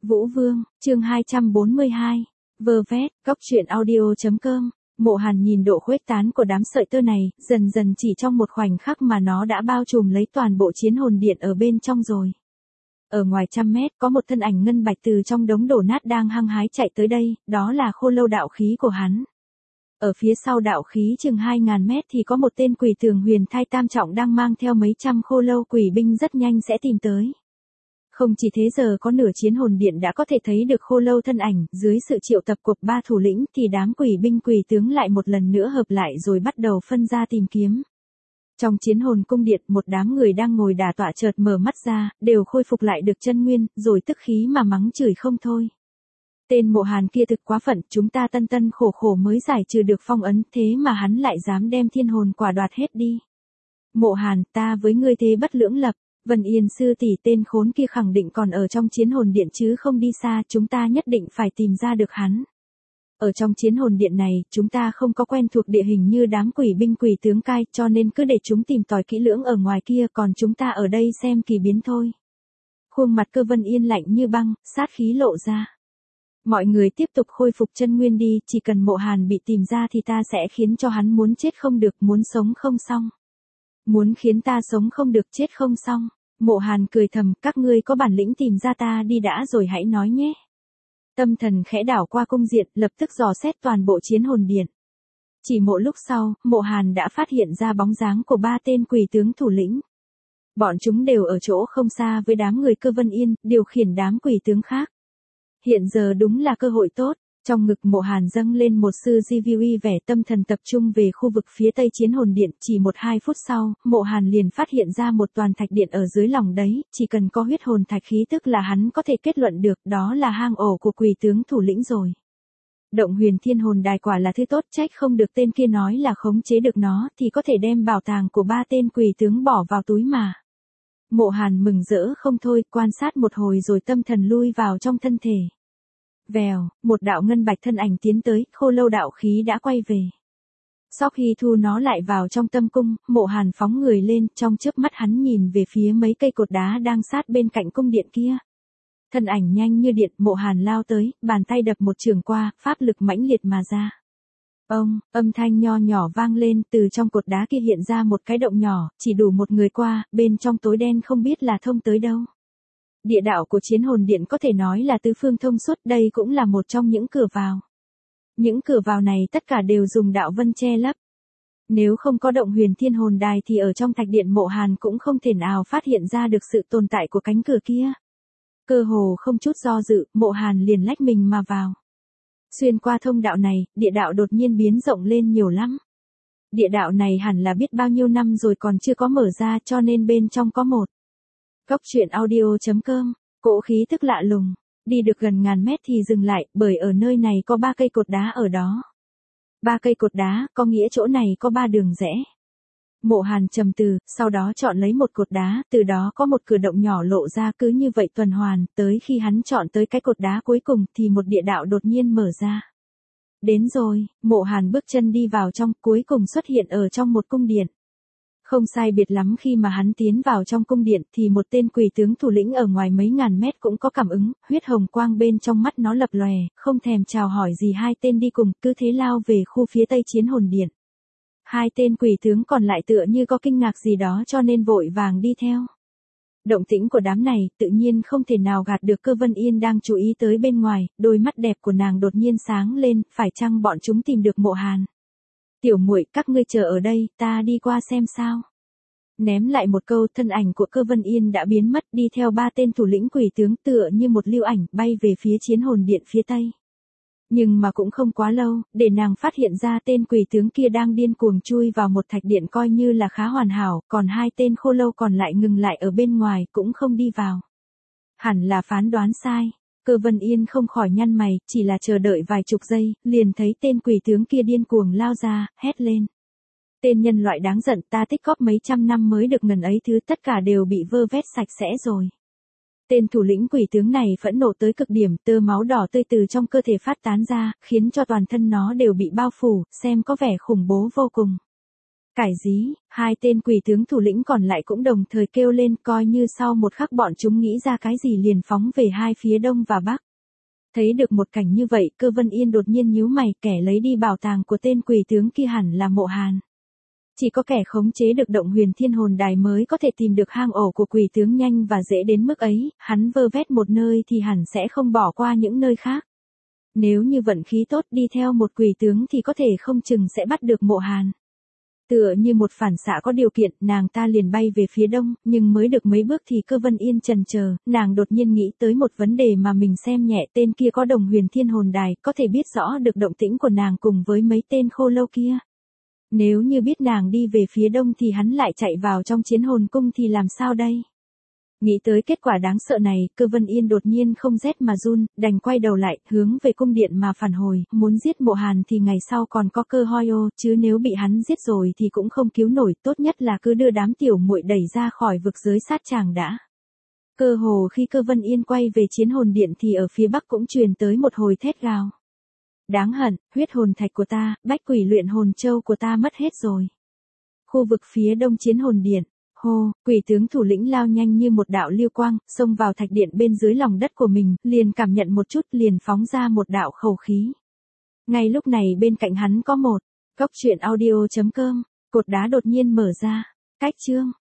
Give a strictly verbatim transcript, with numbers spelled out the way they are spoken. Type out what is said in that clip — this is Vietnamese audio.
Vũ Vương, chương hai trăm bốn mươi hai. Vơ vét, góc truyện audio.com. Mộ Hàn nhìn độ khuếch tán của đám sợi tơ này, dần dần chỉ trong một khoảnh khắc mà nó đã bao trùm lấy toàn bộ chiến hồn điện ở bên trong rồi. Ở ngoài trăm mét có một thân ảnh ngân bạch từ trong đống đổ nát đang hăng hái chạy tới đây, đó là khô lâu đạo khí của hắn. Ở phía sau đạo khí chừng hai ngàn mét thì có một tên quỷ tường huyền thai tam trọng đang mang theo mấy trăm khô lâu quỷ binh rất nhanh sẽ tìm tới. Không chỉ thế, giờ có nửa chiến hồn điện đã có thể thấy được khô lâu thân ảnh, dưới sự triệu tập của ba thủ lĩnh thì đám quỷ binh quỷ tướng lại một lần nữa hợp lại rồi bắt đầu phân ra tìm kiếm. Trong chiến hồn cung điện, một đám người đang ngồi đả tọa chợt mở mắt ra, đều khôi phục lại được chân nguyên, rồi tức khí mà mắng chửi không thôi. Tên Mộ Hàn kia thực quá phận, chúng ta tân tân khổ khổ mới giải trừ được phong ấn, thế mà hắn lại dám đem thiên hồn quả đoạt hết đi. Mộ Hàn, ta với ngươi thế bất lưỡng lập. Vân Yên sư tỷ, tên khốn kia khẳng định còn ở trong chiến hồn điện chứ không đi xa, chúng ta nhất định phải tìm ra được hắn. Ở trong chiến hồn điện này, chúng ta không có quen thuộc địa hình như đám quỷ binh quỷ tướng cai, cho nên cứ để chúng tìm tòi kỹ lưỡng ở ngoài kia, còn chúng ta ở đây xem kỳ biến thôi. Khuôn mặt Cơ Vân Yên lạnh như băng, sát khí lộ ra. Mọi người tiếp tục khôi phục chân nguyên đi, chỉ cần Mộ Hàn bị tìm ra thì ta sẽ khiến cho hắn muốn chết không được, muốn sống không xong. Muốn khiến ta sống không được, chết không xong. Mộ Hàn cười thầm, các ngươi có bản lĩnh tìm ra ta đi đã rồi hãy nói nhé. Tâm thần khẽ đảo qua cung diện, lập tức dò xét toàn bộ chiến hồn điện. Chỉ một lúc sau, Mộ Hàn đã phát hiện ra bóng dáng của ba tên quỷ tướng thủ lĩnh. Bọn chúng đều ở chỗ không xa với đám người Cơ Vân Yên, điều khiển đám quỷ tướng khác. Hiện giờ đúng là cơ hội tốt. Trong ngực Mộ Hàn dâng lên một sư di vi uy vẻ, tâm thần tập trung về khu vực phía tây chiến hồn điện, chỉ một hai phút sau, Mộ Hàn liền phát hiện ra một toàn thạch điện ở dưới lòng đấy, chỉ cần có huyết hồn thạch khí tức là hắn có thể kết luận được đó là hang ổ của quỷ tướng thủ lĩnh rồi. Động huyền thiên hồn đài quả là thứ tốt, trách không được tên kia nói là khống chế được nó thì có thể đem bảo tàng của ba tên quỷ tướng bỏ vào túi mà. Mộ Hàn mừng rỡ không thôi, quan sát một hồi rồi tâm thần lui vào trong thân thể. Vèo, một đạo ngân bạch thân ảnh tiến tới, khô lâu đạo khí đã quay về. Sau khi thu nó lại vào trong tâm cung, Mộ Hàn phóng người lên, trong chớp mắt hắn nhìn về phía mấy cây cột đá đang sát bên cạnh cung điện kia. Thân ảnh nhanh như điện, Mộ Hàn lao tới, bàn tay đập một trường qua, pháp lực mãnh liệt mà ra. Ông, âm thanh nho nhỏ vang lên, từ trong cột đá kia hiện ra một cái động nhỏ, chỉ đủ một người qua, bên trong tối đen không biết là thông tới đâu. Địa đạo của chiến hồn điện có thể nói là tứ phương thông suốt, đây cũng là một trong những cửa vào. Những cửa vào này tất cả đều dùng đạo vân che lấp. Nếu không có động huyền thiên hồn đài thì ở trong thạch điện Mộ Hàn cũng không thể nào phát hiện ra được sự tồn tại của cánh cửa kia. Cơ hồ không chút do dự, Mộ Hàn liền lách mình mà vào. Xuyên qua thông đạo này, địa đạo đột nhiên biến rộng lên nhiều lắm. Địa đạo này hẳn là biết bao nhiêu năm rồi còn chưa có mở ra, cho nên bên trong có một. Góc truyện audio.com, cỗ khí tức lạ lùng, đi được gần ngàn mét thì dừng lại, bởi ở nơi này có ba cây cột đá ở đó. Ba cây cột đá, có nghĩa chỗ này có ba đường rẽ. Mộ Hàn trầm tư, sau đó chọn lấy một cột đá, từ đó có một cửa động nhỏ lộ ra, cứ như vậy tuần hoàn, tới khi hắn chọn tới cái cột đá cuối cùng thì một địa đạo đột nhiên mở ra. Đến rồi, Mộ Hàn bước chân đi vào trong, cuối cùng xuất hiện ở trong một cung điện. Không sai biệt lắm khi mà hắn tiến vào trong cung điện thì một tên quỷ tướng thủ lĩnh ở ngoài mấy ngàn mét cũng có cảm ứng, huyết hồng quang bên trong mắt nó lập lòe, không thèm chào hỏi gì hai tên đi cùng, cứ thế lao về khu phía tây chiến hồn điện. Hai tên quỷ tướng còn lại tựa như có kinh ngạc gì đó cho nên vội vàng đi theo. Động tĩnh của đám này tự nhiên không thể nào gạt được Cơ Vân Yên đang chú ý tới bên ngoài, đôi mắt đẹp của nàng đột nhiên sáng lên, phải chăng bọn chúng tìm được Mộ Hàn? Tiểu muội, các ngươi chờ ở đây, ta đi qua xem sao. Ném lại một câu, thân ảnh của Cơ Vân Yên đã biến mất, đi theo ba tên thủ lĩnh quỷ tướng tựa như một lưu ảnh bay về phía chiến hồn điện phía tây. Nhưng mà cũng không quá lâu, để nàng phát hiện ra tên quỷ tướng kia đang điên cuồng chui vào một thạch điện coi như là khá hoàn hảo, còn hai tên khô lâu còn lại ngừng lại ở bên ngoài cũng không đi vào. Hẳn là phán đoán sai. Cơ Vân Yên không khỏi nhăn mày, chỉ là chờ đợi vài chục giây, liền thấy tên quỷ tướng kia điên cuồng lao ra, hét lên. Tên nhân loại đáng giận, ta tích góp mấy trăm năm mới được ngần ấy thứ, tất cả đều bị vơ vét sạch sẽ rồi. Tên thủ lĩnh quỷ tướng này phẫn nộ tới cực điểm, tơ máu đỏ tươi từ trong cơ thể phát tán ra, khiến cho toàn thân nó đều bị bao phủ, xem có vẻ khủng bố vô cùng. Cải dí, hai tên quỷ tướng thủ lĩnh còn lại cũng đồng thời kêu lên, coi như sau một khắc bọn chúng nghĩ ra cái gì liền phóng về hai phía đông và bắc. Thấy được một cảnh như vậy, Cơ Vân Yên đột nhiên nhíu mày, kẻ lấy đi bảo tàng của tên quỷ tướng kia hẳn là Mộ Hàn. Chỉ có kẻ khống chế được động huyền thiên hồn đài mới có thể tìm được hang ổ của quỷ tướng nhanh và dễ đến mức ấy, hắn vơ vét một nơi thì hẳn sẽ không bỏ qua những nơi khác. Nếu như vận khí tốt đi theo một quỷ tướng thì có thể không chừng sẽ bắt được Mộ Hàn. Tựa như một phản xạ có điều kiện, nàng ta liền bay về phía đông, nhưng mới được mấy bước thì Cơ Vân Yên chần chờ, nàng đột nhiên nghĩ tới một vấn đề mà mình xem nhẹ, tên kia có đồng huyền thiên hồn đài, có thể biết rõ được động tĩnh của nàng cùng với mấy tên khô lâu kia. Nếu như biết nàng đi về phía đông thì hắn lại chạy vào trong chiến hồn cung thì làm sao đây? Nghĩ tới kết quả đáng sợ này, Cơ Vân Yên đột nhiên không rét mà run, đành quay đầu lại, hướng về cung điện mà phản hồi, muốn giết Mộ Hàn thì ngày sau còn có cơ hoi ô, chứ nếu bị hắn giết rồi thì cũng không cứu nổi, tốt nhất là cứ đưa đám tiểu muội đẩy ra khỏi vực giới sát tràng đã. Cơ hồ khi Cơ Vân Yên quay về chiến hồn điện thì ở phía bắc cũng truyền tới một hồi thét gào. Đáng hận, huyết hồn thạch của ta, bách quỷ luyện hồn châu của ta mất hết rồi. Khu vực phía đông chiến hồn điện. Hô, quỷ tướng thủ lĩnh lao nhanh như một đạo lưu quang, xông vào thạch điện bên dưới lòng đất của mình, liền cảm nhận một chút liền phóng ra một đạo khẩu khí. Ngay lúc này bên cạnh hắn có một, góc truyện audio chấm com, cột đá đột nhiên mở ra, cách chương.